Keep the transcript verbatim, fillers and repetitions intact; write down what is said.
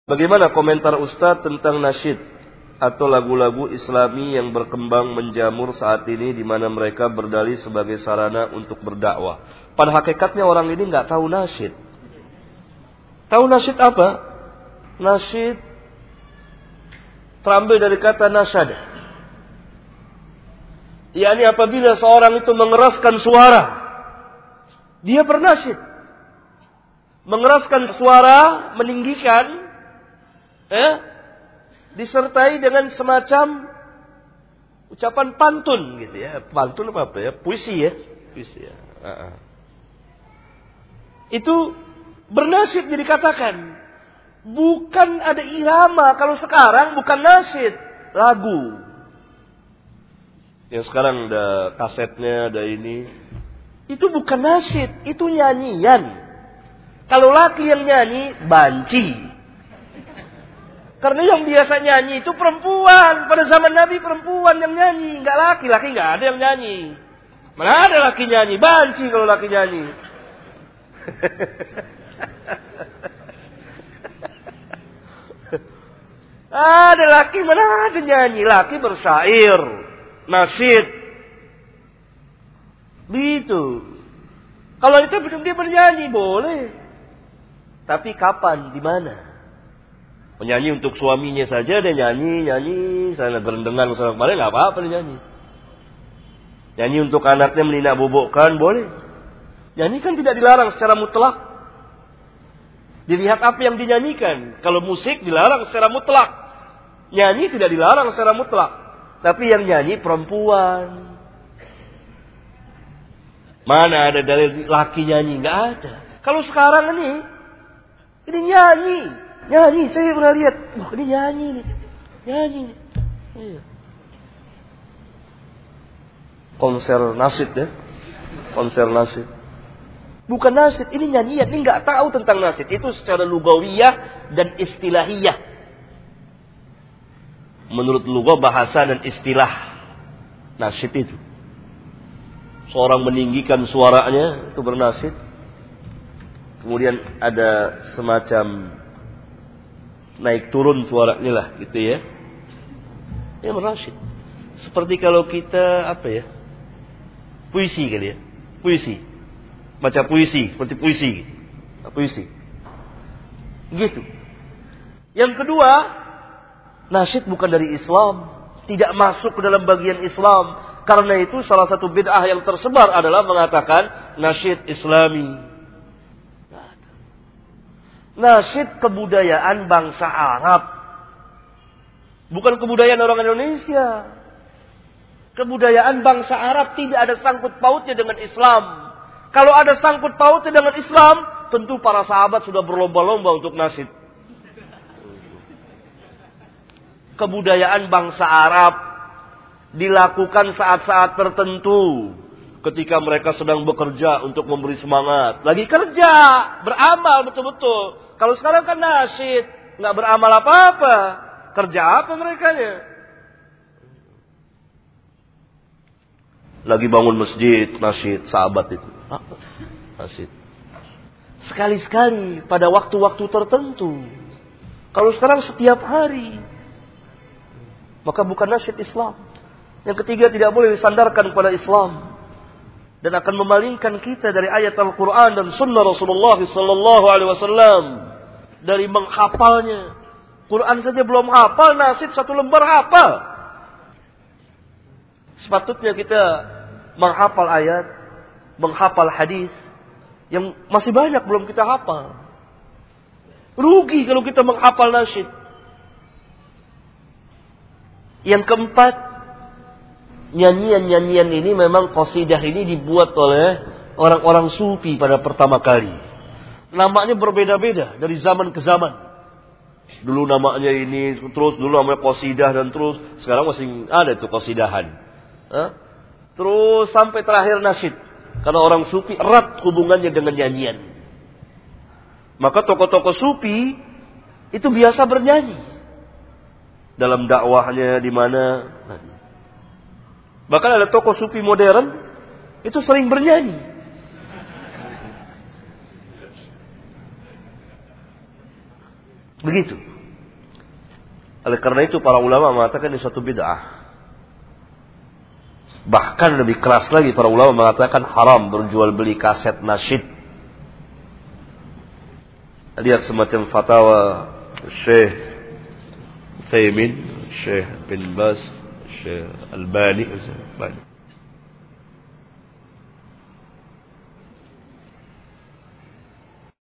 Bagaimana komentar Ustadz tentang nasyid atau lagu-lagu Islami yang berkembang menjamur saat ini di mana mereka berdalih sebagai sarana untuk berdakwah? Pada hakikatnya orang ini nggak tahu nasyid. Tahu nasyid apa? Nasyid terambil dari kata nasyada. yakni apabila seorang itu mengeraskan suara, dia bernasyid. Mengeraskan suara, meninggikan, eh, disertai dengan semacam ucapan pantun gitu ya. Pantun apa apa ya? Puisi ya. Puisi ya. Uh-uh. Itu bernasyid jadi katakan. Bukan ada irama. Kalau sekarang bukan nasyid, lagu. Yang sekarang ada kasetnya, ada ini. Itu bukan nasyid, itu nyanyian. Kalau laki yang nyanyi, banci. Karena yang biasa nyanyi itu perempuan. Pada zaman Nabi perempuan yang nyanyi. Enggak laki, laki enggak ada yang nyanyi. Mana ada laki nyanyi, banci kalau laki nyanyi. Ada laki, mana ada nyanyi. Laki bersyair, nasyid. Begitu. Kalau itu dia bernyanyi, boleh. Tapi kapan, di mana? Menyanyi untuk suaminya saja, dia nyanyi, nyanyi. Saya gerendengan misalnya kemarin, nggak apa-apa dia nyanyi. Nyanyi untuk anaknya meninak bobokkan, boleh. Nyanyi kan tidak dilarang secara mutlak. Dilihat apa yang dinyanyikan. Kalau musik dilarang secara mutlak. Nyanyi tidak dilarang secara mutlak. Tapi yang nyanyi perempuan. Mana ada dalil laki nyanyi? Nggak ada. Kalau sekarang ini, ini nyanyi. Nyanyi, saya pernah lihat. Wah, ini nyanyi nih. Nyanyi nih. Iya. Konser nasyid ya. Konser nasyid. Bukan nasyid, ini nyanyian. Ini nggak tahu tentang nasyid. Itu secara lugawiyah dan istilahiyah. Menurut lugah, bahasa dan istilah nasyid itu. Seorang meninggikan suaranya, itu bernasyid. Kemudian ada semacam naik turun suaranya lah, gitu ya. Ya bernasyid. Seperti kalau kita, apa ya, puisi kali ya. Puisi. Baca puisi, seperti puisi. Puisi. Gitu. Yang kedua, nasyid bukan dari Islam. Tidak masuk ke dalam bagian Islam. Karena itu salah satu bid'ah yang tersebar adalah mengatakan nasyid Islami. Nasyid kebudayaan bangsa Arab. Bukan kebudayaan orang Indonesia. Kebudayaan bangsa Arab tidak ada sangkut pautnya dengan Islam. Kalau ada sangkut pautnya dengan Islam, tentu para sahabat sudah berlomba-lomba untuk nasyid. Kebudayaan bangsa Arab dilakukan saat-saat tertentu. Ketika mereka sedang bekerja untuk memberi semangat. Lagi kerja, beramal betul-betul. Kalau sekarang kan nasyid, nggak beramal apa-apa. Kerja apa merekanya? Lagi bangun masjid, nasyid, sahabat itu. Nasyid. Sekali-sekali pada waktu-waktu tertentu. Kalau sekarang setiap hari. Maka bukan nasyid Islam. Yang ketiga, tidak boleh disandarkan kepada Islam. Dan akan memalingkan kita dari ayat Al-Quran dan sunnah Rasulullah sallallahu alaihi wasallam. Dari menghafalnya. Quran saja belum hafal, nasyid satu lembar hafal. Sepatutnya kita menghafal ayat, menghafal hadis yang masih banyak belum kita hafal. Rugi kalau kita menghafal nasyid. Yang keempat, nyanyian-nyanyian ini memang qasidah ini dibuat oleh orang-orang sufi pada pertama kali. Namanya berbeda-beda dari zaman ke zaman. Dulu namanya ini, terus dulu namanya qasidah dan terus sekarang masih ada itu qasidahan. Hah? Terus sampai terakhir nasyid. Karena orang sufi erat hubungannya dengan nyanyian. Maka tokoh-tokoh sufi itu biasa bernyanyi dalam dakwahnya di mana. Bahkan ada tokoh sufi modern itu sering bernyanyi. Begitu. Oleh karena itu para ulama mengatakan ini suatu bid'ah. Bahkan lebih keras lagi para ulama mengatakan haram berjual beli kaset nasyid. Lihat semacam fatwa Syekh Utsaimin, Syekh bin Baz, Syekh Albani.